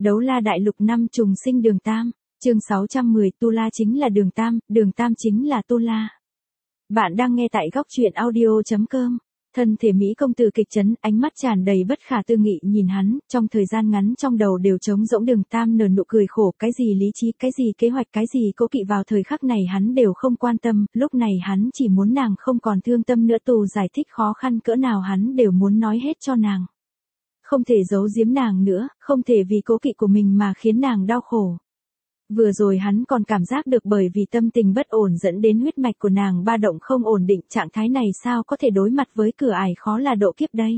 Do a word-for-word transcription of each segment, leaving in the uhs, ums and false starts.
Đấu La Đại Lục năm trùng sinh Đường Tam, chương sáu trăm mười, Tu La chính là Đường Tam, Đường Tam chính là Tu La. Bạn đang nghe tại góc truyện audio chấm com. Thân thể Mỹ công tử kịch chấn, ánh mắt tràn đầy bất khả tư nghị nhìn hắn, trong thời gian ngắn trong đầu đều trống rỗng. Đường Tam nở nụ cười khổ, cái gì lý trí, cái gì kế hoạch, cái gì cố kỵ vào thời khắc này hắn đều không quan tâm, lúc này hắn chỉ muốn nàng không còn thương tâm nữa, tù giải thích khó khăn cỡ nào hắn đều muốn nói hết cho nàng. Không thể giấu giếm nàng nữa, không thể vì cố kỵ của mình mà khiến nàng đau khổ. Vừa rồi hắn còn cảm giác được bởi vì tâm tình bất ổn dẫn đến huyết mạch của nàng ba động không ổn định, trạng thái này sao có thể đối mặt với cửa ải khó là độ kiếp đây.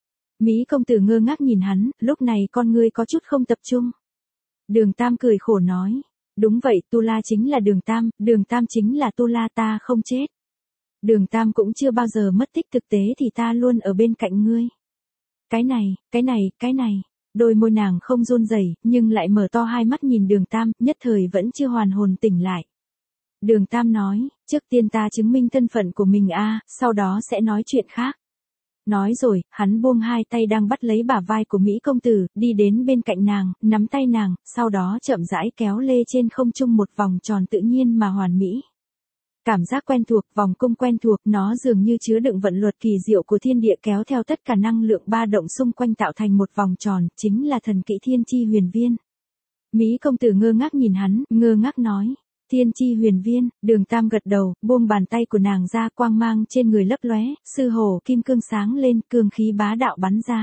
Mỹ công tử ngơ ngác nhìn hắn, lúc này con ngươi có chút không tập trung. Đường Tam cười khổ nói, đúng vậy, Tu La chính là Đường Tam, Đường Tam chính là Tu La, ta không chết. Đường Tam cũng chưa bao giờ mất tích, thực tế thì ta luôn ở bên cạnh ngươi. Cái này, cái này, cái này. Đôi môi nàng không run rẩy, nhưng lại mở to hai mắt nhìn Đường Tam, nhất thời vẫn chưa hoàn hồn tỉnh lại. Đường Tam nói, trước tiên ta chứng minh thân phận của mình a, sau đó sẽ nói chuyện khác. Nói rồi, hắn buông hai tay đang bắt lấy bả vai của Mỹ công tử, đi đến bên cạnh nàng, nắm tay nàng, sau đó chậm rãi kéo lê trên không trung một vòng tròn tự nhiên mà hoàn mỹ. Cảm giác quen thuộc, vòng cung quen thuộc, nó dường như chứa đựng vận luật kỳ diệu của thiên địa kéo theo tất cả năng lượng ba động xung quanh tạo thành một vòng tròn, chính là thần kỹ Thiên Chi Huyền Viên. Mỹ công tử ngơ ngác nhìn hắn, ngơ ngác nói, Thiên Chi Huyền Viên. Đường Tam gật đầu, buông bàn tay của nàng ra, quang mang trên người lấp lóe, sư hổ kim cương sáng lên, cương khí bá đạo bắn ra.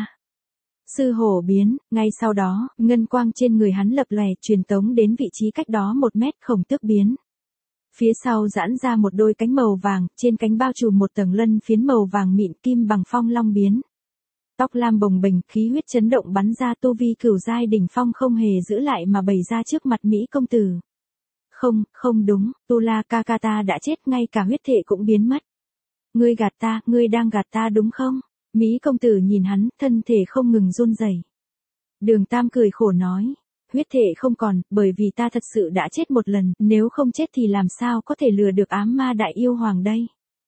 Sư hổ biến, ngay sau đó, ngân quang trên người hắn lập lòe, truyền tống đến vị trí cách đó một mét, Khổng Tước biến. Phía sau giãn ra một đôi cánh màu vàng, trên cánh bao trùm một tầng lân phiến màu vàng mịn, kim bằng phong long biến. Tóc lam bồng bềnh, khí huyết chấn động bắn ra, tu vi cửu giai đỉnh phong không hề giữ lại mà bày ra trước mặt Mỹ công tử. Không, không đúng, Tu La ca ca ta đã chết, ngay cả huyết thể cũng biến mất. Ngươi gạt ta, ngươi đang gạt ta đúng không? Mỹ công tử nhìn hắn, thân thể không ngừng run rẩy. Đường Tam cười khổ nói. Huyết thể không còn, bởi vì ta thật sự đã chết một lần, nếu không chết thì làm sao có thể lừa được ám ma đại yêu hoàng đây.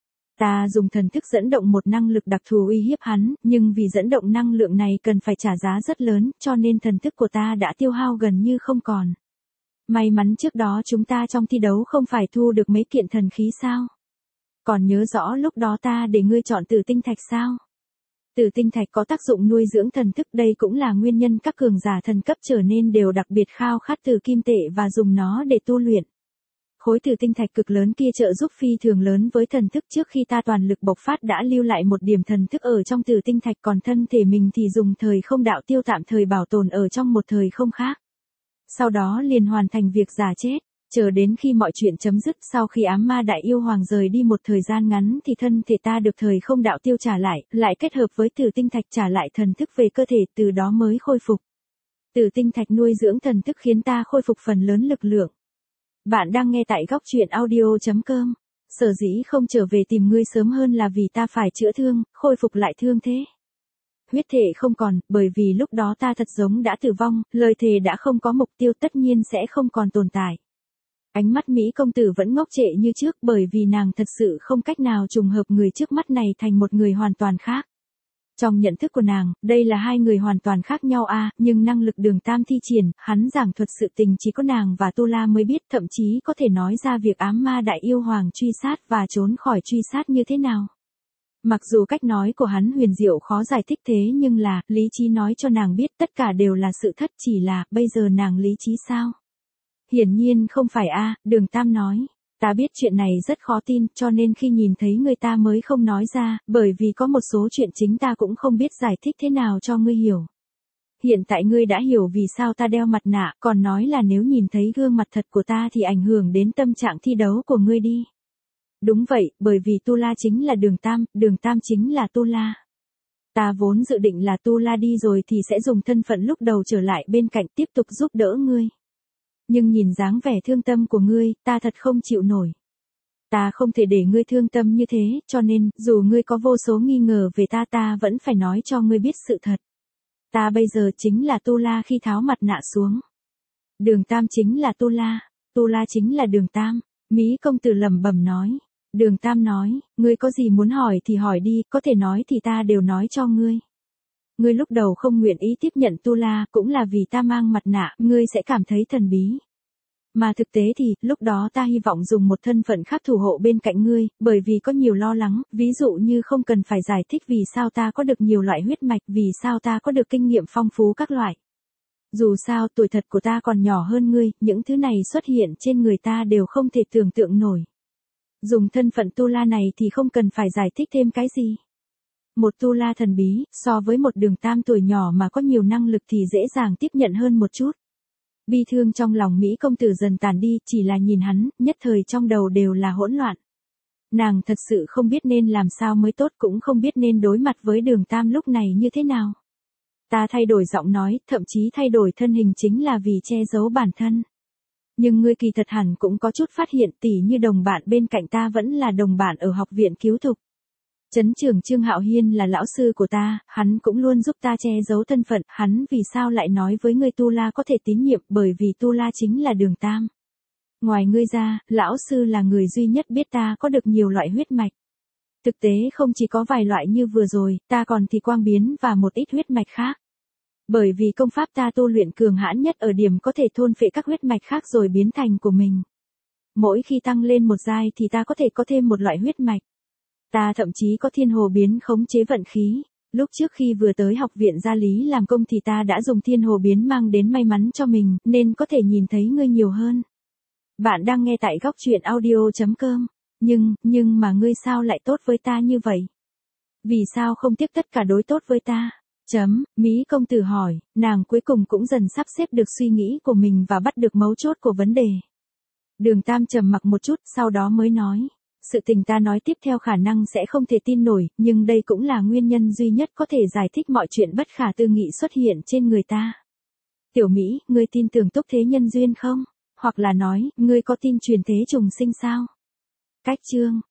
Ta dùng thần thức dẫn động một năng lực đặc thù uy hiếp hắn, nhưng vì dẫn động năng lượng này cần phải trả giá rất lớn, cho nên thần thức của ta đã tiêu hao gần như không còn. May mắn trước đó chúng ta trong thi đấu không phải thu được mấy kiện thần khí sao? Còn nhớ rõ lúc đó ta để ngươi chọn Tử Tinh Thạch sao? Tử Tinh Thạch có tác dụng nuôi dưỡng thần thức, đây cũng là nguyên nhân các cường giả thần cấp trở nên đều đặc biệt khao khát từ kim tệ và dùng nó để tu luyện. Khối Tử Tinh Thạch cực lớn kia trợ giúp phi thường lớn với thần thức, trước khi ta toàn lực bộc phát đã lưu lại một điểm thần thức ở trong Tử Tinh Thạch, còn thân thể mình thì dùng thời không đạo tiêu tạm thời bảo tồn ở trong một thời không khác. Sau đó liền hoàn thành việc giả chết. Chờ đến khi mọi chuyện chấm dứt, sau khi ám ma đại yêu hoàng rời đi một thời gian ngắn thì thân thể ta được thời không đạo tiêu trả lại, lại kết hợp với Tử Tinh Thạch trả lại thần thức về cơ thể, từ đó mới khôi phục. Tử Tinh Thạch nuôi dưỡng thần thức khiến ta khôi phục phần lớn lực lượng. Bạn đang nghe tại góc truyện audio chấm com. Sở dĩ không trở về tìm ngươi sớm hơn là vì ta phải chữa thương, khôi phục lại thương thế. Huyết thể không còn, bởi vì lúc đó ta thật giống đã tử vong, lời thề đã không có mục tiêu, tất nhiên sẽ không còn tồn tại. Ánh mắt Mỹ công tử vẫn ngốc trệ như trước, bởi vì nàng thật sự không cách nào trùng hợp người trước mắt này thành một người hoàn toàn khác. Trong nhận thức của nàng, đây là hai người hoàn toàn khác nhau a, à, nhưng năng lực Đường Tam thi triển, hắn giảng thuật sự tình chỉ có nàng và Tu La mới biết, thậm chí có thể nói ra việc ám ma đại yêu hoàng truy sát và trốn khỏi truy sát như thế nào. Mặc dù cách nói của hắn huyền diệu khó giải thích, thế nhưng là, lý trí nói cho nàng biết tất cả đều là sự thật, chỉ là, bây giờ nàng lý trí sao? Hiển nhiên không phải a, à, Đường Tam nói. Ta biết chuyện này rất khó tin, cho nên khi nhìn thấy người ta mới không nói ra, bởi vì có một số chuyện chính ta cũng không biết giải thích thế nào cho ngươi hiểu. Hiện tại ngươi đã hiểu vì sao ta đeo mặt nạ, còn nói là nếu nhìn thấy gương mặt thật của ta thì ảnh hưởng đến tâm trạng thi đấu của ngươi đi. Đúng vậy, bởi vì Tu La chính là Đường Tam, Đường Tam chính là Tu La. Ta vốn dự định là Tu La đi rồi thì sẽ dùng thân phận lúc đầu trở lại bên cạnh tiếp tục giúp đỡ ngươi. Nhưng nhìn dáng vẻ thương tâm của ngươi, ta thật không chịu nổi. Ta không thể để ngươi thương tâm như thế, cho nên, dù ngươi có vô số nghi ngờ về ta ta vẫn phải nói cho ngươi biết sự thật. Ta bây giờ chính là Tu La khi tháo mặt nạ xuống. Đường Tam chính là Tu La, Tu La chính là Đường Tam, Mỹ công tử lẩm bẩm nói. Đường Tam nói, ngươi có gì muốn hỏi thì hỏi đi, có thể nói thì ta đều nói cho ngươi. Ngươi lúc đầu không nguyện ý tiếp nhận tu la, cũng là vì ta mang mặt nạ, ngươi sẽ cảm thấy thần bí. Mà thực tế thì, lúc đó ta hy vọng dùng một thân phận khác thủ hộ bên cạnh ngươi, bởi vì có nhiều lo lắng, ví dụ như không cần phải giải thích vì sao ta có được nhiều loại huyết mạch, vì sao ta có được kinh nghiệm phong phú các loại. Dù sao tuổi thật của ta còn nhỏ hơn ngươi, những thứ này xuất hiện trên người ta đều không thể tưởng tượng nổi. Dùng thân phận tu la này thì không cần phải giải thích thêm cái gì. Một tu la thần bí, so với một đường tam tuổi nhỏ mà có nhiều năng lực thì dễ dàng tiếp nhận hơn một chút. Bi thương trong lòng Mỹ công tử dần tàn đi, chỉ là nhìn hắn, nhất thời trong đầu đều là hỗn loạn. Nàng thật sự không biết nên làm sao mới tốt, cũng không biết nên đối mặt với đường tam lúc này như thế nào. Ta thay đổi giọng nói, thậm chí thay đổi thân hình chính là vì che giấu bản thân. Nhưng ngươi kỳ thật hẳn cũng có chút phát hiện, tỉ như đồng bạn bên cạnh ta vẫn là đồng bạn ở học viện cứu thục. Trấn trưởng Trương Hạo Hiên là lão sư của ta, hắn cũng luôn giúp ta che giấu thân phận, hắn vì sao lại nói với ngươi tu la có thể tín nhiệm, bởi vì tu la chính là đường tam. Ngoài ngươi ra, lão sư là người duy nhất biết ta có được nhiều loại huyết mạch. Thực tế không chỉ có vài loại như vừa rồi, ta còn thì quang biến và một ít huyết mạch khác. Bởi vì công pháp ta tu luyện cường hãn nhất ở điểm có thể thôn phệ các huyết mạch khác rồi biến thành của mình. Mỗi khi tăng lên một giai thì ta có thể có thêm một loại huyết mạch. Ta thậm chí có thiên hồ biến khống chế vận khí. Lúc trước khi vừa tới học viện gia lý làm công thì ta đã dùng thiên hồ biến mang đến may mắn cho mình, nên có thể nhìn thấy ngươi nhiều hơn. Bạn đang nghe tại góc truyện audio chấm com. Nhưng, nhưng mà ngươi sao lại tốt với ta như vậy? Vì sao không tiếc tất cả đối tốt với ta? Chấm, Mỹ công tử hỏi, nàng cuối cùng cũng dần sắp xếp được suy nghĩ của mình và bắt được mấu chốt của vấn đề. Đường Tam trầm mặc một chút, sau đó mới nói. Sự tình ta nói tiếp theo khả năng sẽ không thể tin nổi, nhưng đây cũng là nguyên nhân duy nhất có thể giải thích mọi chuyện bất khả tư nghị xuất hiện trên người ta. Tiểu Mỹ, ngươi tin tưởng túc thế nhân duyên không? Hoặc là nói, ngươi có tin truyền thế trùng sinh sao? Cách chương